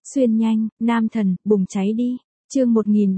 Xuyên nhanh, nam thần, bùng cháy đi. Chương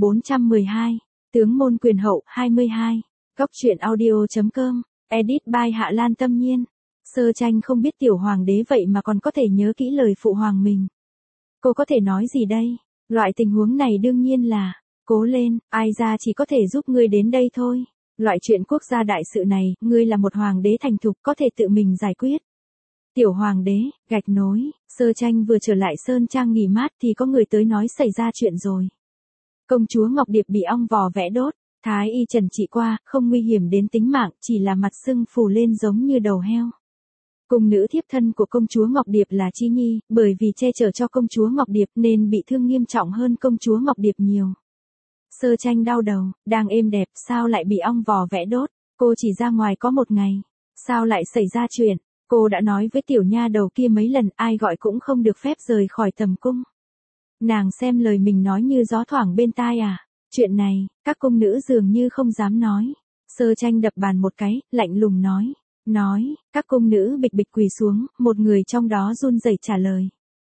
1412. Tướng môn quyền hậu 22. Góc truyện audio.com. Edit by Hạ Lan Tâm Nhiên. Sơ Tranh không biết tiểu hoàng đế vậy mà còn có thể nhớ kỹ lời phụ hoàng mình. Cô có thể nói gì đây? Loại tình huống này đương nhiên là, cố lên, ai ra chỉ có thể giúp ngươi đến đây thôi. Loại chuyện quốc gia đại sự này, ngươi là một hoàng đế thành thục có thể tự mình giải quyết. Tiểu hoàng đế, gạch nối, Sơ Tranh vừa trở lại Sơn Trang nghỉ mát thì có người tới nói xảy ra chuyện rồi. Công chúa Ngọc Điệp bị ong vò vẽ đốt, thái y trần trị qua, không nguy hiểm đến tính mạng, chỉ là mặt sưng phù lên giống như đầu heo. Cung nữ thiếp thân của công chúa Ngọc Điệp là Chi Nhi, bởi vì che chở cho công chúa Ngọc Điệp nên bị thương nghiêm trọng hơn công chúa Ngọc Điệp nhiều. Sơ Tranh đau đầu, đang êm đẹp sao lại bị ong vò vẽ đốt, cô chỉ ra ngoài có một ngày, sao lại xảy ra chuyện, cô đã nói với tiểu nha đầu kia mấy lần ai gọi cũng không được phép rời khỏi tầm cung. Nàng xem lời mình nói như gió thoảng bên tai à, chuyện này, các cung nữ dường như không dám nói. Sơ Tranh đập bàn một cái, lạnh lùng nói, các cung nữ bịch bịch quỳ xuống, một người trong đó run rẩy trả lời.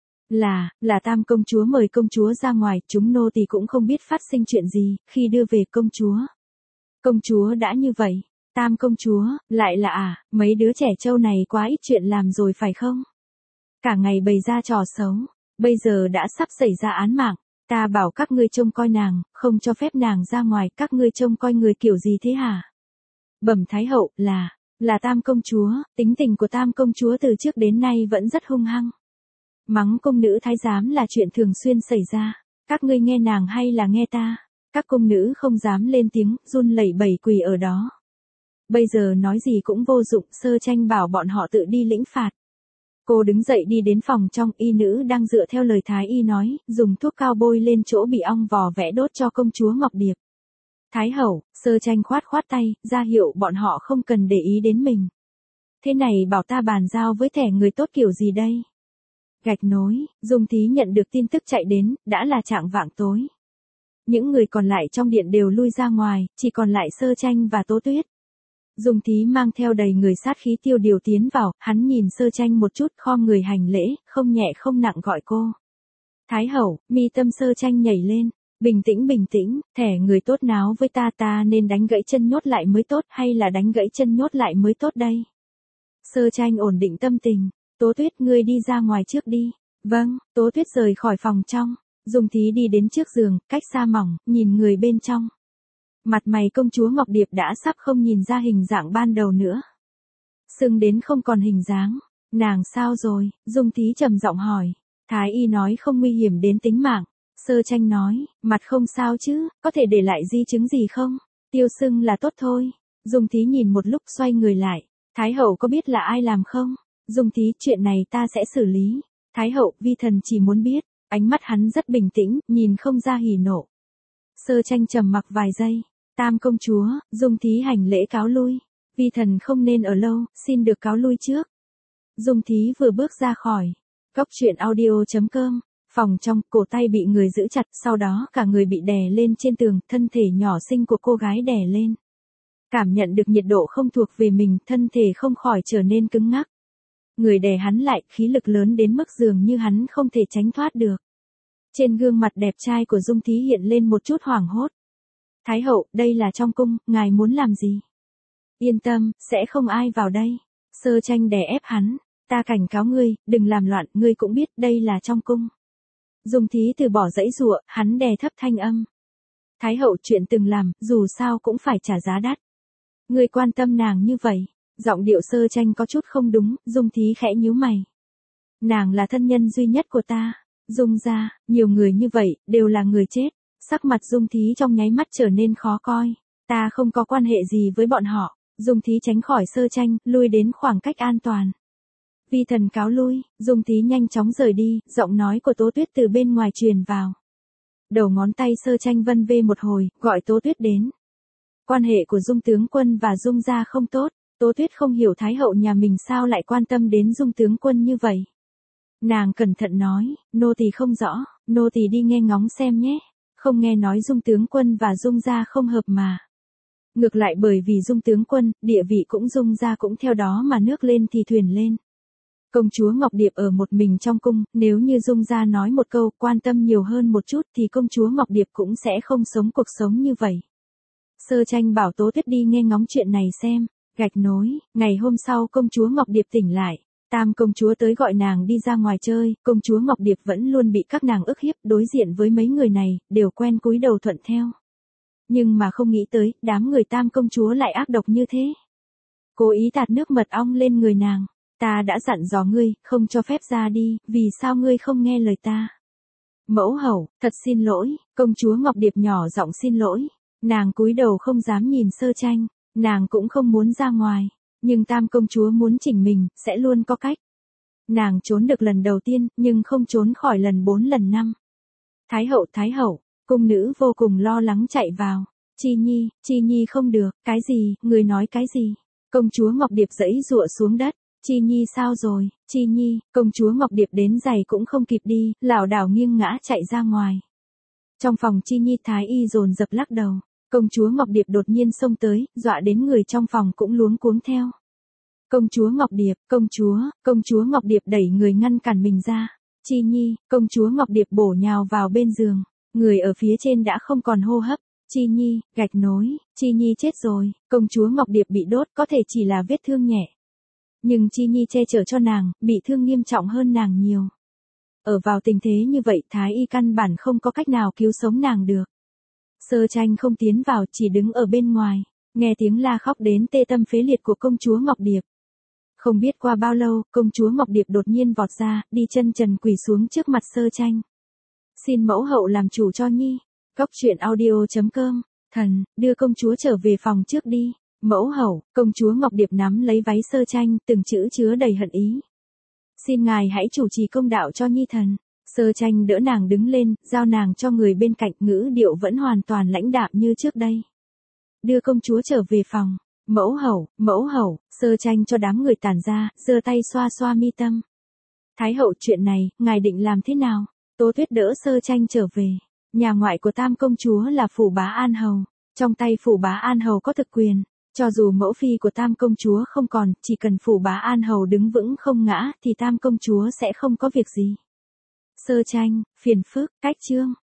Là Tam công chúa mời công chúa ra ngoài, chúng nô tỳ cũng không biết phát sinh chuyện gì, khi đưa về công chúa. Công chúa đã như vậy, Tam công chúa, lại là mấy đứa trẻ trâu này quá ít chuyện làm rồi phải không? Cả ngày bày ra trò xấu, bây giờ đã sắp xảy ra án mạng, ta bảo các ngươi trông coi nàng, không cho phép nàng ra ngoài, các ngươi trông coi người kiểu gì thế hả? Bẩm Thái hậu, là Tam công chúa, tính tình của Tam công chúa từ trước đến nay vẫn rất hung hăng. Mắng cung nữ thái giám là chuyện thường xuyên xảy ra, các ngươi nghe nàng hay là nghe ta? Các cung nữ không dám lên tiếng, run lẩy bẩy quỳ ở đó. Bây giờ nói gì cũng vô dụng, Sơ Tranh bảo bọn họ tự đi lĩnh phạt. Cô đứng dậy đi đến phòng trong, y nữ đang dựa theo lời thái y nói, dùng thuốc cao bôi lên chỗ bị ong vò vẽ đốt cho công chúa Ngọc Điệp. Thái hậu, Sơ Tranh khoát tay, ra hiệu bọn họ không cần để ý đến mình. Thế này bảo ta bàn giao với thẻ người tốt kiểu gì đây? Gạch nối, Dung Thí nhận được tin tức chạy đến, đã là chạng vạng tối. Những người còn lại trong điện đều lui ra ngoài, chỉ còn lại Sơ Tranh và Tố Tuyết. Dung Thí mang theo đầy người sát khí Tiêu Điều tiến vào, hắn nhìn Sơ Tranh một chút, khom người hành lễ, không nhẹ không nặng gọi cô. Thái hậu, mi tâm Sơ Tranh nhảy lên, bình tĩnh, thẻ người tốt náo với ta nên đánh gãy chân nhốt lại mới tốt hay là đánh gãy chân nhốt lại mới tốt đây? Sơ Tranh ổn định tâm tình, Tố Tuyết ngươi đi ra ngoài trước đi. Vâng, Tố Tuyết rời khỏi phòng trong, Dung Thí đi đến trước giường, cách xa mỏng, nhìn người bên trong. Mặt mày công chúa Ngọc Điệp đã sắp không nhìn ra hình dạng ban đầu nữa. Sưng đến không còn hình dáng. Nàng sao rồi? Dung Thí trầm giọng hỏi. Thái y nói không nguy hiểm đến tính mạng. Sơ Tranh nói, mặt không sao chứ, có thể để lại di chứng gì không? Tiêu sưng là tốt thôi. Dung Thí nhìn một lúc xoay người lại. Thái hậu có biết là ai làm không? Dung Thí, chuyện này ta sẽ xử lý. Thái hậu, vi thần chỉ muốn biết. Ánh mắt hắn rất bình tĩnh, nhìn không ra hỉ nộ. Sơ Tranh trầm mặc vài giây. Tam công chúa, Dung Thí hành lễ cáo lui. Vi thần không nên ở lâu, xin được cáo lui trước. Dung Thí vừa bước ra khỏi. Góc truyện audio.com. Phòng trong, cổ tay bị người giữ chặt, sau đó cả người bị đè lên trên tường, thân thể nhỏ xinh của cô gái đè lên. Cảm nhận được nhiệt độ không thuộc về mình, thân thể không khỏi trở nên cứng ngắc. Người đè hắn lại, khí lực lớn đến mức dường như hắn không thể tránh thoát được. Trên gương mặt đẹp trai của Dung Thí hiện lên một chút hoảng hốt. Thái hậu, đây là trong cung, ngài muốn làm gì? Yên tâm, sẽ không ai vào đây. Sơ Tranh đè ép hắn, ta cảnh cáo ngươi, đừng làm loạn, ngươi cũng biết đây là trong cung. Dung Thí từ bỏ giãy giụa, hắn đè thấp thanh âm. Thái hậu, chuyện từng làm, dù sao cũng phải trả giá đắt. Ngươi quan tâm nàng như vậy. Giọng điệu Sơ Tranh có chút không đúng, Dung Thí khẽ nhíu mày. Nàng là thân nhân duy nhất của ta. Dung gia, nhiều người như vậy, đều là người chết. Sắc mặt Dung Thí trong nháy mắt trở nên khó coi. Ta không có quan hệ gì với bọn họ. Dung Thí tránh khỏi Sơ Tranh, lui đến khoảng cách an toàn. Vi thần cáo lui, Dung Thí nhanh chóng rời đi, giọng nói của Tố Tuyết từ bên ngoài truyền vào. Đầu ngón tay Sơ Tranh vân vê một hồi, gọi Tố Tuyết đến. Quan hệ của Dung tướng quân và Dung gia không tốt, Tố Tuyết không hiểu Thái hậu nhà mình sao lại quan tâm đến Dung tướng quân như vậy. Nàng cẩn thận nói, nô tỳ không rõ, nô tỳ đi nghe ngóng xem nhé. Không nghe nói Dung tướng quân và Dung gia không hợp mà. Ngược lại bởi vì Dung tướng quân, địa vị cũng Dung gia cũng theo đó mà nước lên thì thuyền lên. Công chúa Ngọc Điệp ở một mình trong cung, nếu như Dung gia nói một câu quan tâm nhiều hơn một chút thì công chúa Ngọc Điệp cũng sẽ không sống cuộc sống như vậy. Sơ Tranh bảo Tố Tuyết đi nghe ngóng chuyện này xem. Gạch nối, ngày hôm sau công chúa Ngọc Điệp tỉnh lại. Tam công chúa tới gọi nàng đi ra ngoài chơi, công chúa Ngọc Điệp vẫn luôn bị các nàng ức hiếp, đối diện với mấy người này, đều quen cúi đầu thuận theo. Nhưng mà không nghĩ tới, đám người Tam công chúa lại ác độc như thế. Cố ý tạt nước mật ong lên người nàng. Ta đã dặn dò ngươi, không cho phép ra đi, vì sao ngươi không nghe lời ta? Mẫu hậu, thật xin lỗi, công chúa Ngọc Điệp nhỏ giọng xin lỗi. Nàng cúi đầu không dám nhìn Sơ Tranh, nàng cũng không muốn ra ngoài, nhưng Tam công chúa muốn chỉnh mình, sẽ luôn có cách. Nàng trốn được lần đầu tiên, nhưng không trốn khỏi lần 4 lần 5. Thái hậu, cung nữ vô cùng lo lắng chạy vào. Chi Nhi không được, cái gì, người nói cái gì? Công chúa Ngọc Điệp giãy giụa xuống đất. Chi Nhi sao rồi, Chi Nhi, công chúa Ngọc Điệp đến giày cũng không kịp đi, lảo đảo nghiêng ngã chạy ra ngoài. Trong phòng Chi Nhi thái y dồn dập lắc đầu, công chúa Ngọc Điệp đột nhiên xông tới, dọa đến người trong phòng cũng luống cuống theo. Công chúa Ngọc Điệp, công chúa Ngọc Điệp đẩy người ngăn cản mình ra. Chi Nhi, công chúa Ngọc Điệp bổ nhào vào bên giường, người ở phía trên đã không còn hô hấp. Chi Nhi, gạch nối, Chi Nhi chết rồi, công chúa Ngọc Điệp bị đốt có thể chỉ là vết thương nhẹ. Nhưng Chi Nhi che chở cho nàng, bị thương nghiêm trọng hơn nàng nhiều. Ở vào tình thế như vậy thái y căn bản không có cách nào cứu sống nàng được. Sơ Tranh không tiến vào, chỉ đứng ở bên ngoài, nghe tiếng la khóc đến tê tâm phế liệt của công chúa Ngọc Điệp. Không biết qua bao lâu, công chúa Ngọc Điệp đột nhiên vọt ra, đi chân trần quỳ xuống trước mặt Sơ Tranh. Xin mẫu hậu làm chủ cho Nhi. Cóc truyện audio.com. Thần, đưa công chúa trở về phòng trước đi. Mẫu hậu, công chúa Ngọc Điệp nắm lấy váy Sơ Tranh, từng chữ chứa đầy hận ý. Xin ngài hãy chủ trì công đạo cho Nhi thần. Sơ Tranh đỡ nàng đứng lên, giao nàng cho người bên cạnh, ngữ điệu vẫn hoàn toàn lãnh đạm như trước đây. Đưa công chúa trở về phòng. Mẫu hậu, Sơ Tranh cho đám người tản ra, giơ tay xoa xoa mi tâm. Thái hậu, chuyện này, ngài định làm thế nào? Tố Tuyết đỡ Sơ Tranh trở về. Nhà ngoại của Tam công chúa là Phủ Bá An Hầu. Trong tay Phủ Bá An Hầu có thực quyền. Cho dù mẫu phi của Tam công chúa không còn, chỉ cần Phủ Bá An Hầu đứng vững không ngã, thì Tam công chúa sẽ không có việc gì. Sơ Tranh, phiền phức, cách chương.